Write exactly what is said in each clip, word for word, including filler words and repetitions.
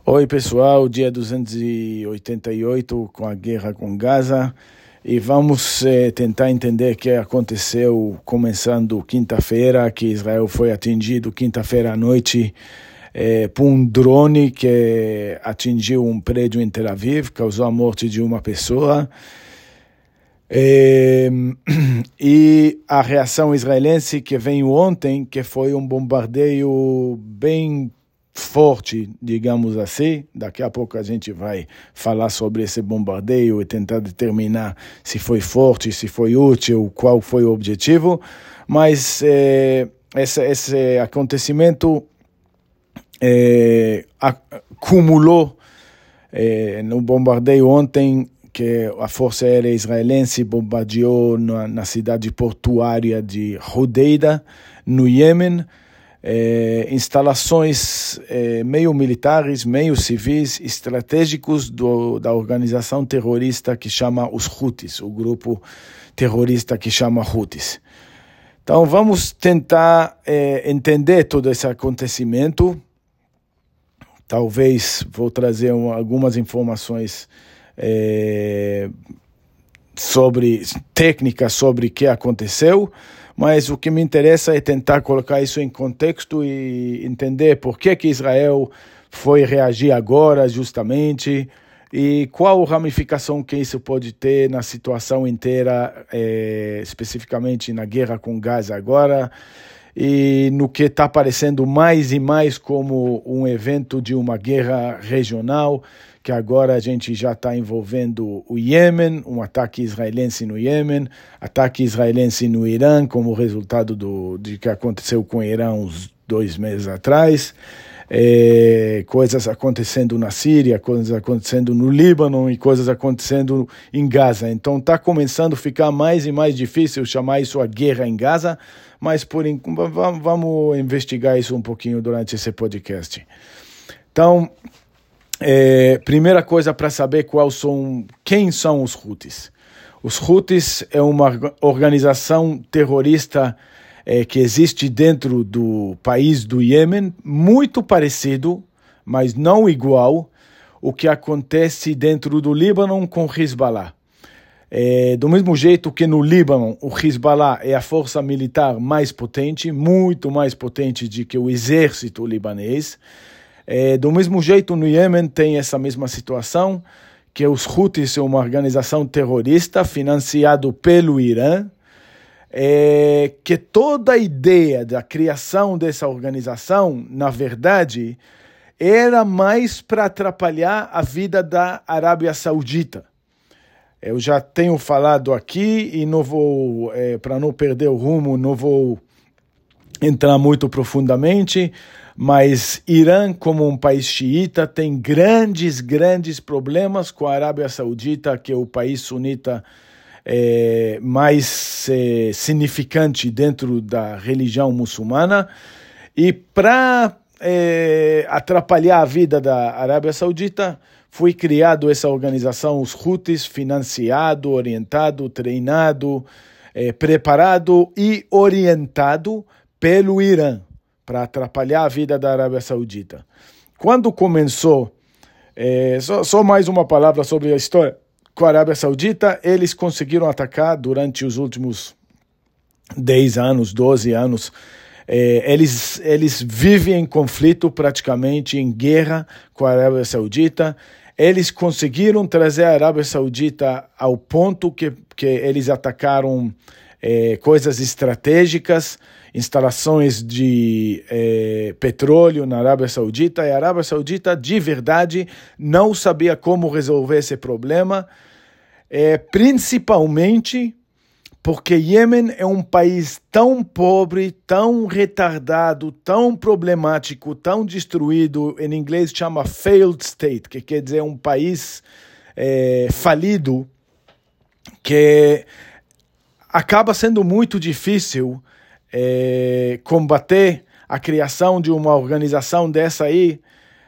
Oi pessoal, dia duzentos e oitenta e oito com a guerra com Gaza e vamos eh, tentar entender o que aconteceu começando quinta-feira, que Israel foi atingido quinta-feira à noite eh, por um drone que atingiu um prédio em Tel Aviv, causou a morte de uma pessoa. É, e a reação israelense que veio ontem, que foi um bombardeio bem forte, digamos assim. Daqui a pouco a gente vai falar sobre esse bombardeio e tentar determinar se foi forte, se foi útil, qual foi o objetivo. Mas é, esse, esse acontecimento é, acumulou é, no bombardeio ontem, que a Força Aérea Israelense bombardeou na, na cidade portuária de Hodeida, no Iêmen, eh, instalações eh, meio militares, meio civis, estratégicos do, da organização terrorista que chama os Houthis, o grupo terrorista que chama Houthis. Então vamos tentar eh, entender todo esse acontecimento. Talvez vou trazer um, algumas informações É, sobre técnicas sobre o que aconteceu, mas o que me interessa é tentar colocar isso em contexto e entender por que que Israel foi reagir agora justamente e qual ramificação que isso pode ter na situação inteira, é, especificamente na guerra com Gaza agora, e no que está aparecendo mais e mais como um evento de uma guerra regional, que agora a gente já está envolvendo o Iêmen, um ataque israelense no Iêmen, ataque israelense no Irã, como resultado do, de que aconteceu com o Irã uns dois meses atrás, é, coisas acontecendo na Síria, coisas acontecendo no Líbano e coisas acontecendo em Gaza. Então está começando a ficar mais e mais difícil chamar isso a guerra em Gaza, mas por vamos investigar isso um pouquinho durante esse podcast. Então, É, primeira coisa para saber qual são, quem são os Houthis. Os Houthis é uma organização terrorista é, que existe dentro do país do Iêmen, muito parecido, mas não igual, o que acontece dentro do Líbano com o Hezbollah. É, do mesmo jeito que no Líbano, o Hezbollah é a força militar mais potente, muito mais potente do que o exército libanês. É, do mesmo jeito, no Iêmen tem essa mesma situação, que os Houthis são uma organização terrorista financiada pelo Irã, é, que toda a ideia da criação dessa organização, na verdade, era mais para atrapalhar a vida da Arábia Saudita. Eu já tenho falado aqui e não vou, é, para não perder o rumo, não vou entrar muito profundamente, mas Irã, como um país xiita, tem grandes, grandes problemas com a Arábia Saudita, que é o país sunita é, mais é, significante dentro da religião muçulmana. E para é, atrapalhar a vida da Arábia Saudita, foi criado essa organização, os Houthis, financiado, orientado, treinado, é, preparado e orientado pelo Irã, para atrapalhar a vida da Arábia Saudita. Quando começou, é, só, só mais uma palavra sobre a história com a Arábia Saudita, eles conseguiram atacar durante os últimos dez anos, doze anos, é, eles, eles vivem em conflito, praticamente em guerra com a Arábia Saudita. Eles conseguiram trazer a Arábia Saudita ao ponto que, que eles atacaram é, coisas estratégicas, instalações de eh, petróleo na Arábia Saudita, e a Arábia Saudita de verdade não sabia como resolver esse problema, eh, principalmente porque Iêmen é um país tão pobre, tão retardado, tão problemático, tão destruído, em inglês chama failed state, que quer dizer um país eh, falido, que acaba sendo muito difícil É, combater a criação de uma organização dessa aí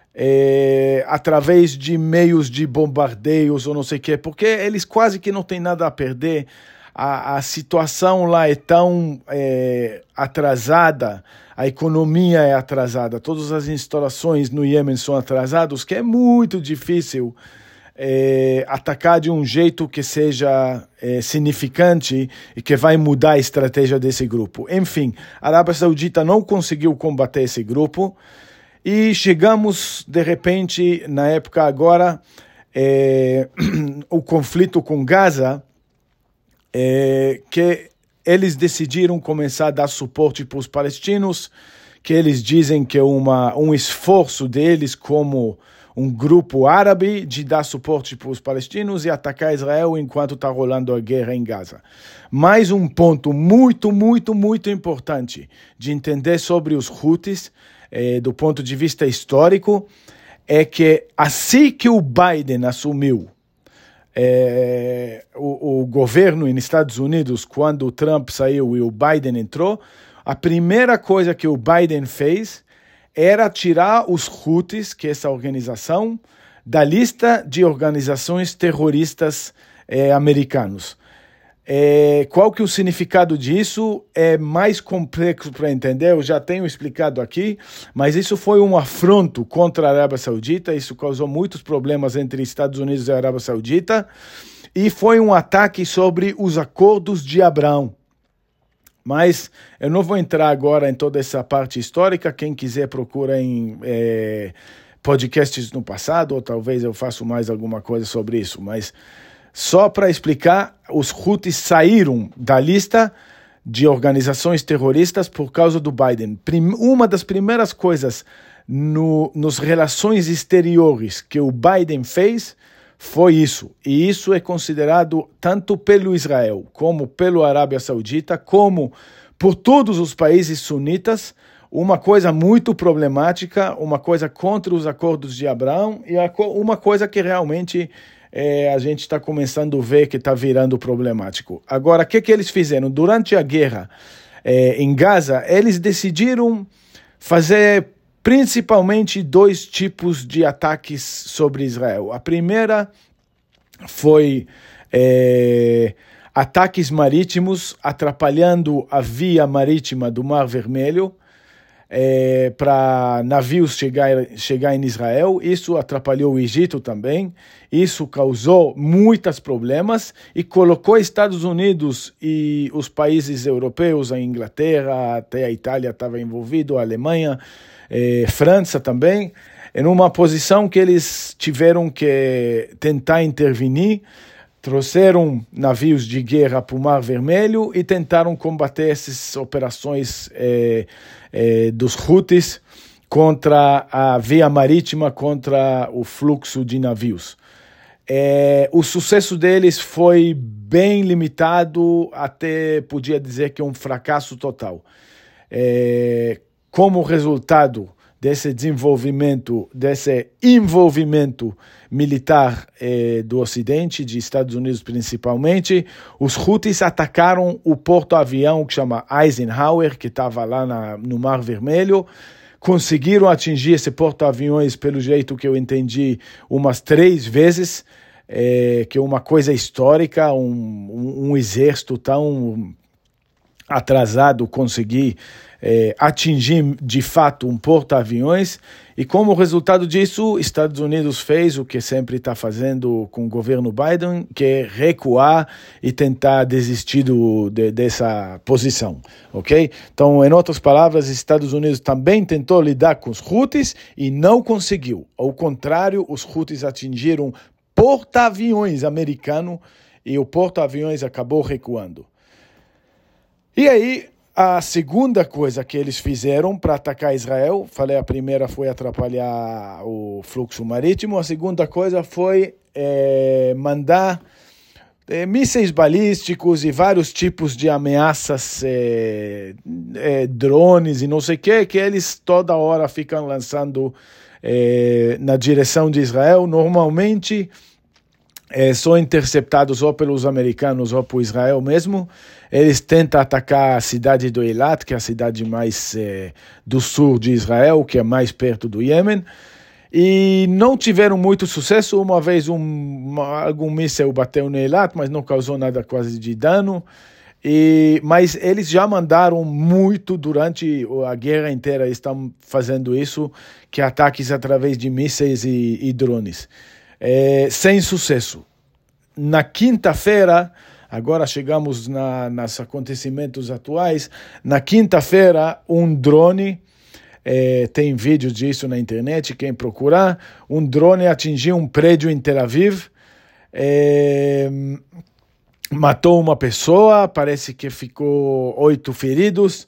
é, através de meios de bombardeios ou não sei o quê, porque eles quase que não têm nada a perder. a, a situação lá é tão é, atrasada, a economia é atrasada, todas as instalações no Iêmen são atrasadas, que é muito difícil é, atacar de um jeito que seja é, significante e que vai mudar a estratégia desse grupo. Enfim, a Arábia Saudita não conseguiu combater esse grupo e chegamos, de repente, na época agora, é, o conflito com Gaza, é, que eles decidiram começar a dar suporte para os palestinos, que eles dizem que é uma, um esforço deles como um grupo árabe de dar suporte para os palestinos e atacar Israel enquanto está rolando a guerra em Gaza. Mais um ponto muito, muito, muito importante de entender sobre os Houthis, eh, do ponto de vista histórico, é que assim que o Biden assumiu É, o, o governo nos Estados Unidos, quando o Trump saiu e o Biden entrou, a primeira coisa que o Biden fez era tirar os Houthis, que é essa organização, da lista de organizações terroristas é, americanos. É, qual que é o significado disso? É mais complexo para entender, eu já tenho explicado aqui, mas isso foi um afronto contra a Arábia Saudita, isso causou muitos problemas entre Estados Unidos e a Arábia Saudita, e foi um ataque sobre os acordos de Abraão. Mas eu não vou entrar agora em toda essa parte histórica, quem quiser procura em é, podcasts no passado, ou talvez eu faça mais alguma coisa sobre isso, mas só para explicar, os Houthis saíram da lista de organizações terroristas por causa do Biden. Prim- uma das primeiras coisas no, nos relações exteriores que o Biden fez foi isso. E isso é considerado tanto pelo Israel, como pela Arábia Saudita, como por todos os países sunitas, uma coisa muito problemática, uma coisa contra os acordos de Abraão e uma coisa que realmente É, a gente está começando a ver que está virando problemático. Agora, o que, que eles fizeram? Durante a guerra é, em Gaza, eles decidiram fazer principalmente dois tipos de ataques sobre Israel. A primeira foi é, ataques marítimos, atrapalhando a via marítima do Mar Vermelho, É, para navios chegar, chegar em Israel. Isso atrapalhou o Egito também, isso causou muitos problemas e colocou Estados Unidos e os países europeus, a Inglaterra, até a Itália estava envolvido, a Alemanha, eh, França também, em uma posição que eles tiveram que tentar intervenir. Trouxeram navios de guerra para o Mar Vermelho e tentaram combater essas operações eh, eh, dos Houthis contra a via marítima, contra o fluxo de navios. Eh, o sucesso deles foi bem limitado, até podia dizer que é um fracasso total. Eh, como resultado desse desenvolvimento, desse envolvimento militar eh, do Ocidente, de Estados Unidos principalmente, os Houthis atacaram o porto-avião que chama Eisenhower, que estava lá na, no Mar Vermelho, conseguiram atingir esse porto-aviões, pelo jeito que eu entendi, umas três vezes, eh, que é uma coisa histórica, um, um, um exército tão atrasado conseguir É, atingir de fato um porta-aviões, e como resultado disso, Estados Unidos fez o que sempre está fazendo com o governo Biden, que é recuar e tentar desistir do, de, dessa posição, ok? Então, em outras palavras, Estados Unidos também tentou lidar com os Houthis e não conseguiu. Ao contrário, os Houthis atingiram porta-aviões americano e o porta-aviões acabou recuando. E aí, a segunda coisa que eles fizeram para atacar Israel, falei, a primeira foi atrapalhar o fluxo marítimo, a segunda coisa foi é, mandar é, mísseis balísticos e vários tipos de ameaças, é, é, drones e não sei o que, que eles toda hora ficam lançando é, na direção de Israel, normalmente É, são interceptados ou pelos americanos ou por Israel mesmo. Eles tentam atacar a cidade do Eilat, que é a cidade mais é, do sul de Israel, que é mais perto do Iêmen. e não tiveram muito sucesso. Uma vez um, uma, algum míssil bateu no Eilat, mas não causou nada quase de dano. E, mas eles já mandaram muito durante a guerra inteira, estão fazendo isso, que ataques através de mísseis e, e drones, é, sem sucesso. Na quinta-feira, agora chegamos na, nos acontecimentos atuais, na quinta-feira um drone, é, tem vídeos disso na internet, quem procurar, um drone atingiu um prédio em Tel Aviv, é, matou uma pessoa, parece que ficou oito feridos,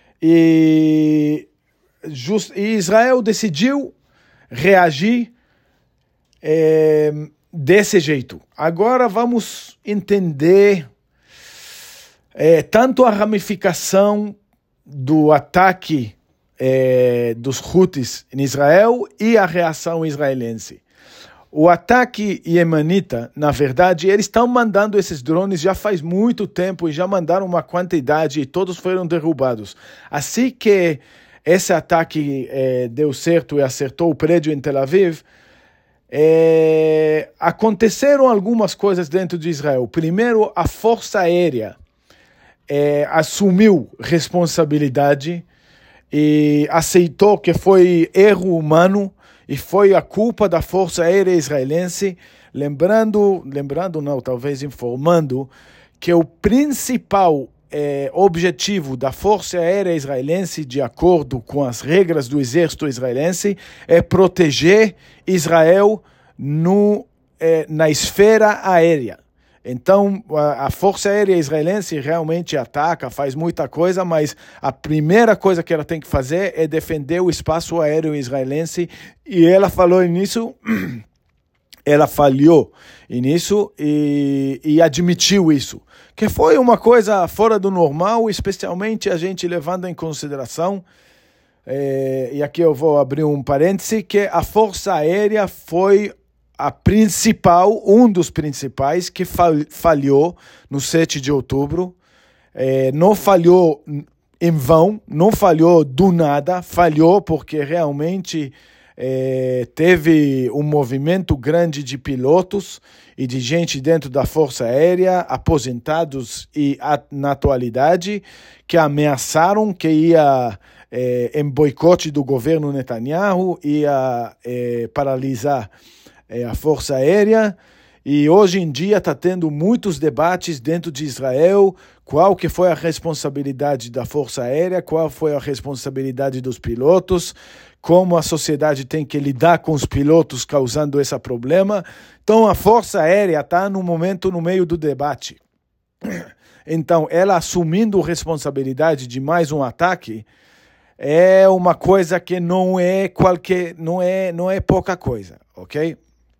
e, just, e Israel decidiu reagir é, desse jeito. Agora vamos entender é, tanto a ramificação do ataque é, dos Houthis em Israel e a reação israelense. O ataque iemenita, na verdade, eles estão mandando esses drones já faz muito tempo e já mandaram uma quantidade e todos foram derrubados. Assim que esse ataque eh, deu certo e acertou o prédio em Tel Aviv, eh, aconteceram algumas coisas dentro de Israel. Primeiro, a Força Aérea eh, assumiu responsabilidade e aceitou que foi erro humano e foi a culpa da Força Aérea Israelense, lembrando, lembrando não, talvez informando, que o principal eh, objetivo da Força Aérea Israelense, de acordo com as regras do exército israelense, é proteger Israel no, eh, na esfera aérea. Então, a Força Aérea Israelense realmente ataca, faz muita coisa, mas a primeira coisa que ela tem que fazer é defender o espaço aéreo israelense, e ela falou nisso, ela falhou nisso e, e admitiu isso, que foi uma coisa fora do normal, especialmente a gente levando em consideração, é, e aqui eu vou abrir um parêntese, que a Força Aérea foi a principal, um dos principais, que falhou no sete de outubro, é, não falhou em vão, não falhou do nada, falhou porque realmente é, teve um movimento grande de pilotos e de gente dentro da Força Aérea, aposentados e na atualidade, que ameaçaram que ia é, em boicote do governo Netanyahu, ia é, paralisar é a Força Aérea, e hoje em dia está tendo muitos debates dentro de Israel, qual que foi a responsabilidade da Força Aérea, qual foi a responsabilidade dos pilotos, como a sociedade tem que lidar com os pilotos causando esse problema. Então a Força Aérea está no momento no meio do debate. Então ela assumindo responsabilidade de mais um ataque é uma coisa que não é qualquer, não é, não é pouca coisa, ok?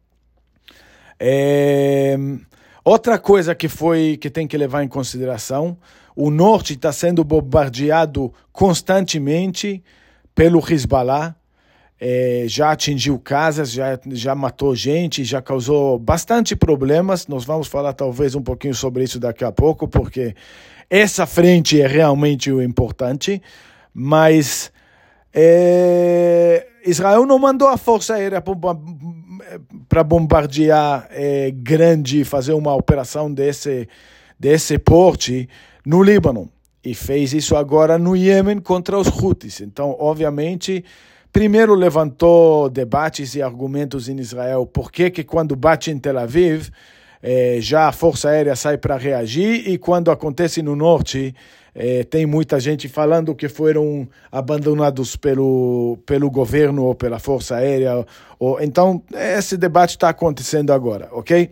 É, outra coisa que foi que tem que levar em consideração, o norte está sendo bombardeado constantemente pelo Hezbollah, é, já atingiu casas, já, já matou gente, já causou bastante problemas. Nós vamos falar talvez um pouquinho sobre isso daqui a pouco, porque essa frente é realmente o importante, mas é, Israel não mandou a Força Aérea para bombardear é, grande, fazer uma operação desse, desse porte no Líbano. E fez isso agora no Iêmen contra os Houthis. Então, obviamente, primeiro levantou debates e argumentos em Israel. Por que que quando bate em Tel Aviv, é, já a Força Aérea sai para reagir, e quando acontece no norte, é, tem muita gente falando que foram abandonados pelo, pelo governo ou pela Força Aérea. Ou, então, esse debate está acontecendo agora, ok?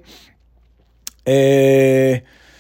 É,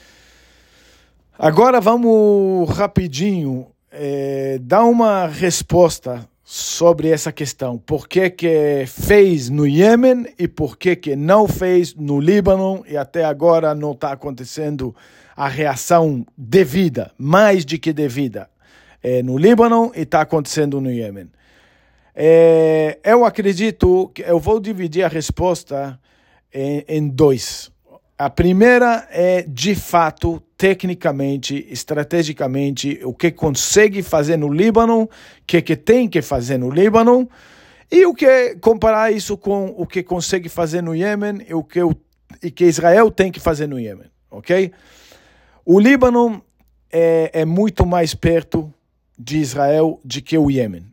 agora vamos rapidinho é, dar uma resposta sobre essa questão. Por que que fez no Iêmen e por que que não fez no Líbano, e até agora não está acontecendo a reação devida, mais de que devida, é, no Líbano, e está acontecendo no Iêmen. É, eu acredito que eu vou dividir a resposta em, em dois. A primeira é, de fato, tecnicamente, estrategicamente, o que consegue fazer no Líbano, o que, que tem que fazer no Líbano, E o que comparar isso com o que consegue fazer no Iêmen e o que, o, e que Israel tem que fazer no Iêmen, ok? O Líbano é, é muito mais perto de Israel do que o Iêmen.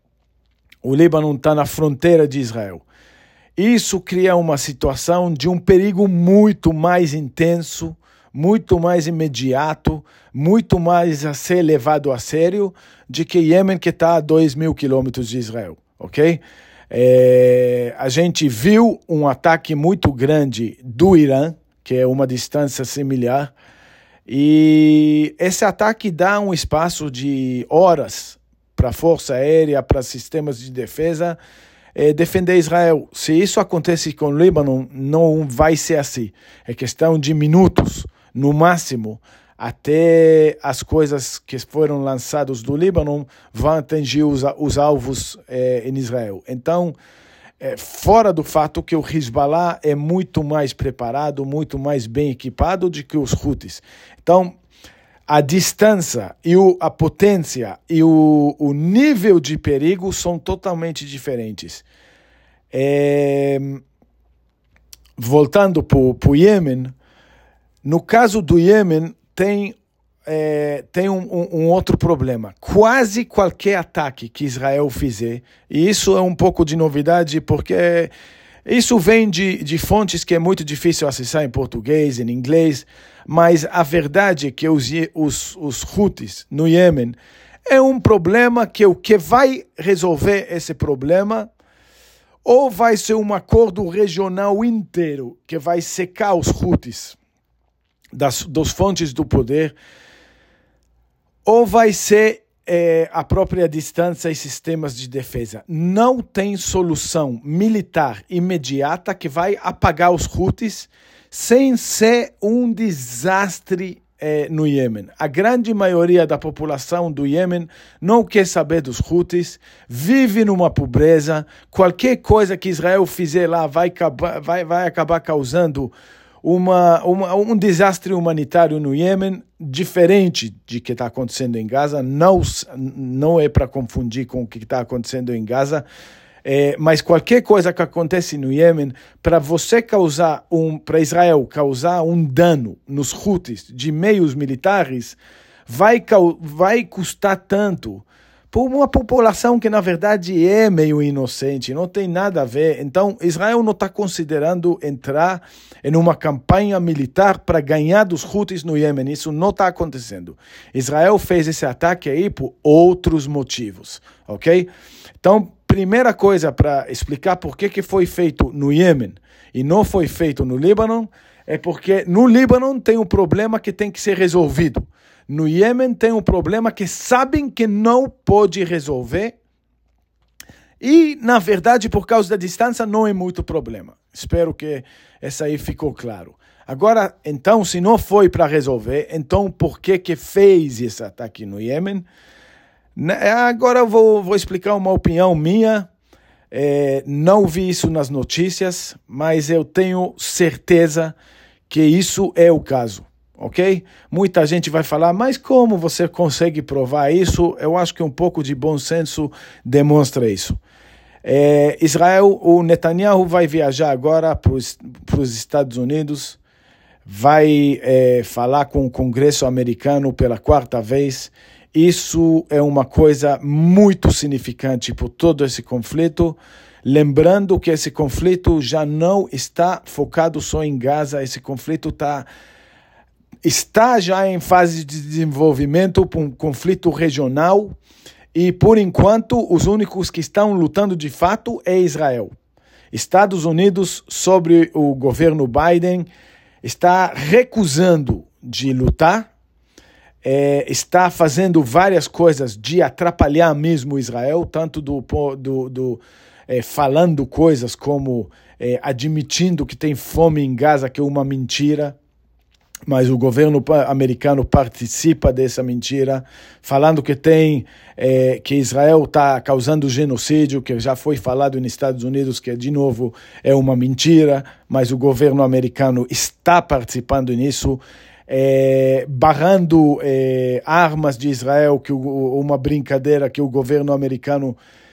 O Líbano está na fronteira de Israel. Isso cria uma situação de um perigo muito mais intenso, muito mais imediato, muito mais a ser levado a sério de que Iêmen, que está a dois mil quilômetros de Israel, ok? É, a gente viu um ataque muito grande do Irã, que é uma distância similar, e esse ataque dá um espaço de horas para a Força Aérea, para sistemas de defesa, é, defender Israel. Se isso acontece com o Líbano, não vai ser assim. É questão de minutos, no máximo, até as coisas que foram lançadas do Líbano vão atingir os, os alvos é, em Israel. Então, é, fora do fato que o Hezbollah é muito mais preparado, muito mais bem equipado do que os Houthis. Então, a distância e o, a potência e o, o nível de perigo são totalmente diferentes. É, voltando para o Iêmen, no caso do Iêmen, tem, é, tem um, um, um outro problema. Quase qualquer ataque que Israel fizer, e isso é um pouco de novidade, porque isso vem de, de fontes que é muito difícil acessar em português, em inglês, mas a verdade é que os, os, os Houthis no Iêmen é um problema que o que vai resolver esse problema ou vai ser um acordo regional inteiro que vai secar os Houthis das, das fontes do poder, ou vai ser é, a própria distância e sistemas de defesa. Não tem solução militar imediata que vai apagar os Houthis sem ser um desastre eh, no Iêmen. A grande maioria da população do Iêmen não quer saber dos Houthis, vive numa pobreza. Qualquer coisa que Israel fizer lá vai acabar, vai, vai acabar causando uma, uma, um desastre humanitário no Iêmen, diferente de que está acontecendo em Gaza. Não, não é para confundir com o que está acontecendo em Gaza. É, mas qualquer coisa que acontece no Iêmen, para você causar um, para Israel causar um dano nos Houthis de meios militares, vai, vai custar tanto por uma população que na verdade é meio inocente, não tem nada a ver. Então Israel não está considerando entrar em uma campanha militar para ganhar dos Houthis no Iêmen. Isso não está acontecendo. Israel fez esse ataque aí por outros motivos, ok? Então, primeira coisa para explicar por que, que foi feito no Iêmen e não foi feito no Líbano é porque no Líbano tem um problema que tem que ser resolvido. No Iêmen tem um problema que sabem que não pode resolver e, na verdade, por causa da distância, não é muito problema. Espero que essa aí ficou claro. Agora, então, se não foi para resolver, então por que, que fez esse ataque no Iêmen? Agora eu vou, vou explicar uma opinião minha. É, não vi isso nas notícias, mas eu tenho certeza que isso é o caso, ok? Muita gente vai falar, mas como você consegue provar isso? Eu acho que um pouco de bom senso demonstra isso. É, Israel, o Netanyahu vai viajar agora para os Estados Unidos, vai é, falar com o Congresso americano pela quarta vez. Isso é uma coisa muito significante por todo esse conflito. Lembrando que esse conflito já não está focado só em Gaza, esse conflito tá, está já em fase de desenvolvimento para um conflito regional e, por enquanto, os únicos que estão lutando de fato é Israel. Estados Unidos, sobre o governo Biden, está recusando de lutar. É, está fazendo várias coisas de atrapalhar mesmo Israel, tanto do, do, do é, falando coisas como é, admitindo que tem fome em Gaza, que é uma mentira, mas o governo americano participa dessa mentira, falando que tem é, que Israel está causando genocídio, que já foi falado nos Estados Unidos, que de novo é uma mentira, mas o governo americano está participando nisso. É, barrando é, armas de Israel, que o, uma brincadeira que o governo americano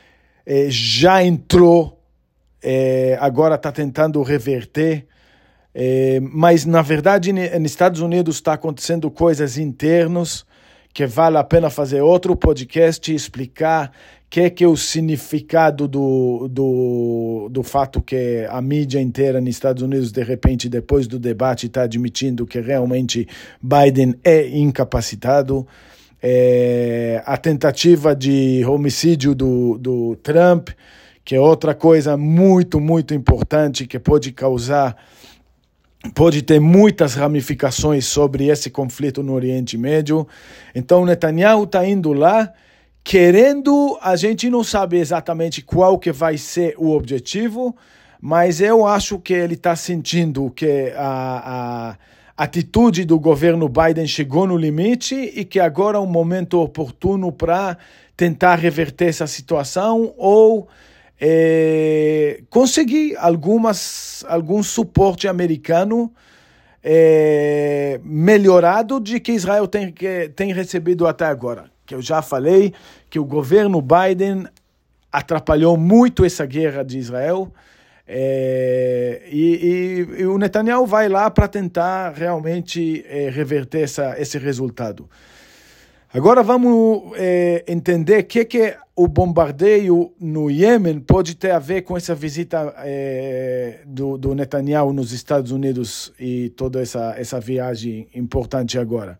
eh, já entrou, eh, agora está tentando reverter, eh, mas na verdade nos Estados Unidos está acontecendo coisas internas que vale a pena fazer outro podcast e explicar o que, que é o significado do, do, do fato que a mídia inteira nos Estados Unidos, de repente, depois do debate, está admitindo que realmente Biden é incapacitado. É, a tentativa de homicídio do, do Trump, que é outra coisa muito, muito importante, que pode causar, pode ter muitas ramificações sobre esse conflito no Oriente Médio. Então, Netanyahu está indo lá, querendo, a gente não sabe exatamente qual que vai ser o objetivo, mas eu acho que ele está sentindo que a, a atitude do governo Biden chegou no limite e que agora é um momento oportuno para tentar reverter essa situação ou é, conseguir algumas, algum suporte americano é, melhorado de que Israel tem, que, tem recebido até agora. Que eu já falei que o governo Biden atrapalhou muito essa guerra de Israel é, e, e, e o Netanyahu vai lá para tentar realmente é, reverter essa, esse resultado. Agora vamos é, entender o que, que o bombardeio no Iêmen pode ter a ver com essa visita é, do, do Netanyahu nos Estados Unidos e toda essa, essa viagem importante agora.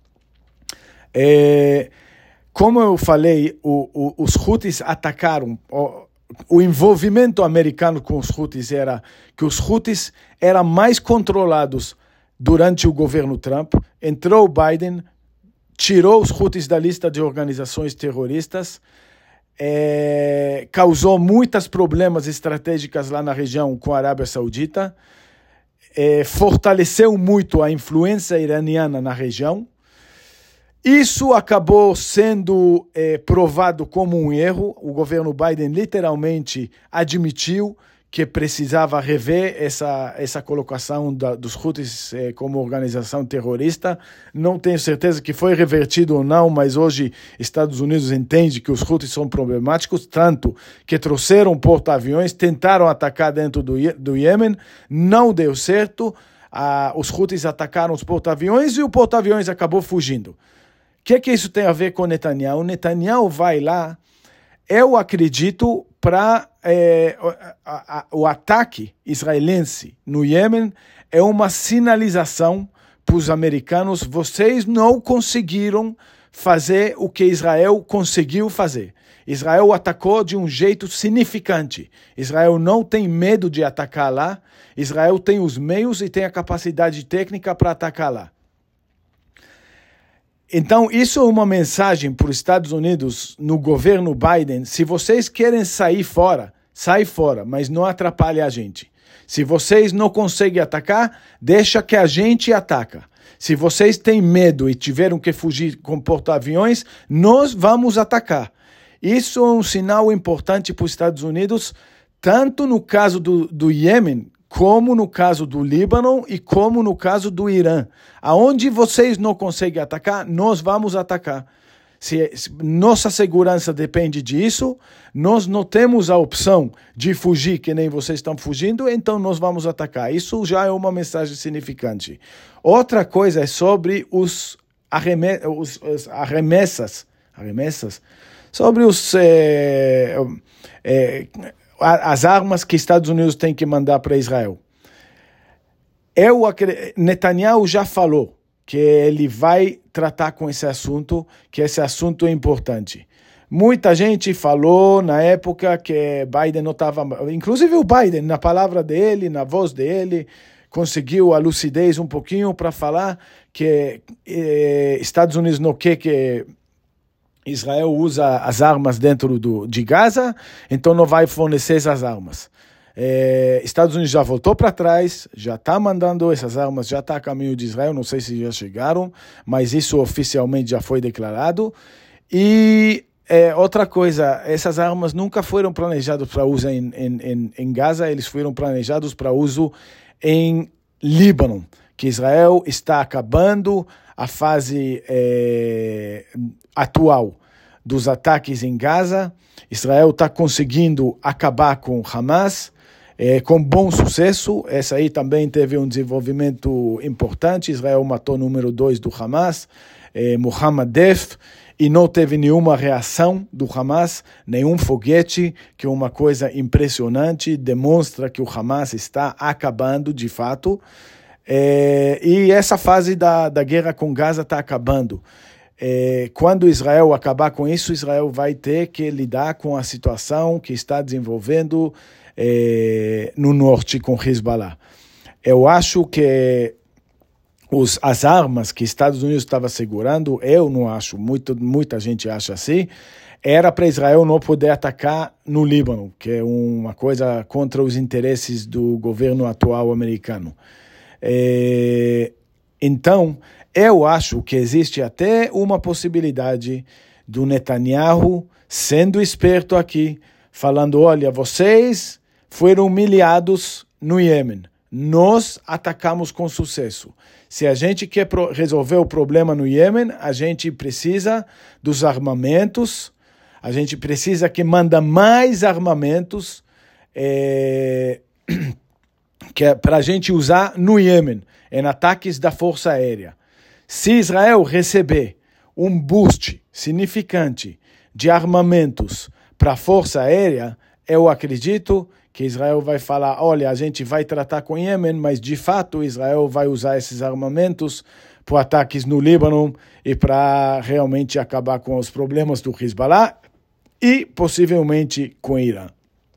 É, Como eu falei, o, o, os Houthis atacaram, o, o envolvimento americano com os Houthis era que os Houthis eram mais controlados durante o governo Trump. Entrou o Biden, tirou os Houthis da lista de organizações terroristas, é, causou muitos problemas estratégicos lá na região com a Arábia Saudita, é, fortaleceu muito a influência iraniana na região. Isso acabou sendo eh, provado como um erro. O governo Biden literalmente admitiu que precisava rever essa, essa colocação da, dos Houthis eh, como organização terrorista. Não tenho certeza que foi revertido ou não, mas hoje Estados Unidos entende que os Houthis são problemáticos, tanto que trouxeram porta-aviões, tentaram atacar dentro do, do Iêmen, não deu certo. Ah, os Houthis atacaram os porta-aviões e o porta-aviões acabou fugindo. O que, que isso tem a ver com Netanyahu? Netanyahu vai lá, eu acredito, para é, o ataque israelense no Iêmen é uma sinalização para os americanos: vocês não conseguiram fazer o que Israel conseguiu fazer. Israel atacou de um jeito significante. Israel não tem medo de atacar lá. Israel tem os meios e tem a capacidade técnica para atacar lá. Então, isso é uma mensagem para os Estados Unidos, no governo Biden: se vocês querem sair fora, sai fora, mas não atrapalhe a gente. Se vocês não conseguem atacar, deixa que a gente ataca. Se vocês têm medo e tiveram que fugir com porta-aviões, nós vamos atacar. Isso é um sinal importante para os Estados Unidos, tanto no caso do, do Iêmen, como no caso do Líbano e como no caso do Irã. Aonde vocês não conseguem atacar, nós vamos atacar. Se, se nossa segurança depende disso, nós não temos a opção de fugir que nem vocês estão fugindo, então nós vamos atacar. Isso já é uma mensagem significante. Outra coisa é sobre os, arreme, os, os arremessas, arremessas, sobre os... É, é, as armas que Estados Unidos têm que mandar para Israel. Eu, Netanyahu já falou que ele vai tratar com esse assunto, que esse assunto é importante. Muita gente falou na época que Biden não estava... Inclusive o Biden, na palavra dele, na voz dele, conseguiu a lucidez um pouquinho para falar que eh, Estados Unidos não quer que Israel usa as armas dentro do, de Gaza, então não vai fornecer essas armas. É, Estados Unidos já voltou para trás, já está mandando essas armas, já está a caminho de Israel, não sei se já chegaram, mas isso oficialmente já foi declarado. E é, outra coisa, essas armas nunca foram planejadas para uso em, em, em Gaza, eles foram planejados para uso em Líbano, que Israel está acabando a fase é, atual dos ataques em Gaza. Israel está conseguindo acabar com Hamas, é, com bom sucesso. Essa aí também teve um desenvolvimento importante. Israel matou o número dois do Hamas, é, Mohammed Deif, e não teve nenhuma reação do Hamas, nenhum foguete, que é uma coisa impressionante, demonstra que o Hamas está acabando de fato. É, e essa fase da, da guerra com Gaza está acabando. É, quando Israel acabar com isso, Israel vai ter que lidar com a situação que está desenvolvendo é, no norte com Hezbollah. Eu acho que os, as armas que Estados Unidos estava segurando, eu não acho, muito, muita gente acha assim, era para Israel não poder atacar no Líbano, que é uma coisa contra os interesses do governo atual americano. É, então, eu acho que existe até uma possibilidade do Netanyahu sendo esperto aqui, falando, olha, vocês foram humilhados no Iêmen, nós atacamos com sucesso. Se a gente quer resolver o problema no Iêmen, a gente precisa dos armamentos, a gente precisa que manda mais armamentos é, que é para a gente usar no Iêmen, em ataques da Força Aérea. Se Israel receber um boost significante de armamentos para a Força Aérea, eu acredito que Israel vai falar, olha, a gente vai tratar com o Iêmen, mas de fato Israel vai usar esses armamentos para ataques no Líbano e para realmente acabar com os problemas do Hezbollah e possivelmente com o Irã.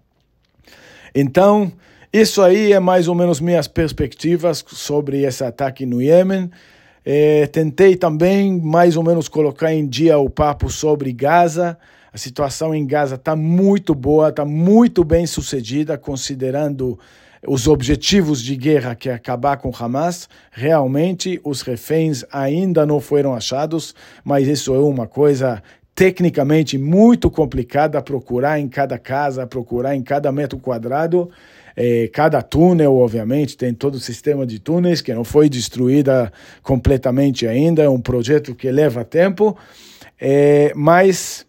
Então, isso aí é mais ou menos minhas perspectivas sobre esse ataque no Iêmen. É, tentei também mais ou menos colocar em dia o papo sobre Gaza. A situação em Gaza está muito boa, está muito bem sucedida, considerando os objetivos de guerra, que é acabar com Hamas. Realmente, os reféns ainda não foram achados, mas isso é uma coisa tecnicamente muito complicada, procurar em cada casa, procurar em cada metro quadrado. É, cada túnel, obviamente, tem todo o sistema de túneis que não foi destruída completamente ainda, é um projeto que leva tempo, é, mas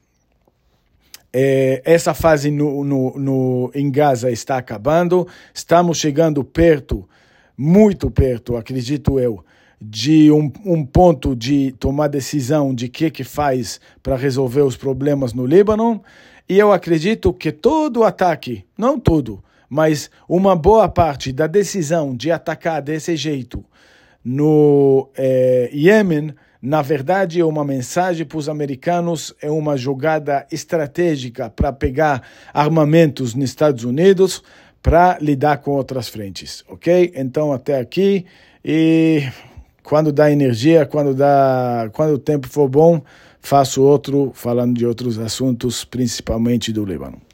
é, essa fase no, no, no, em Gaza está acabando, estamos chegando perto, muito perto, acredito eu, de um, um ponto de tomar decisão de o que, que faz para resolver os problemas no Líbano, e eu acredito que todo o ataque, não tudo, mas uma boa parte da decisão de atacar desse jeito no eh, Iêmen, na verdade, é uma mensagem para os americanos, é uma jogada estratégica para pegar armamentos nos Estados Unidos para lidar com outras frentes, ok? Então, até aqui, e quando dá energia, quando, dá, quando o tempo for bom, faço outro falando de outros assuntos, principalmente do Líbano.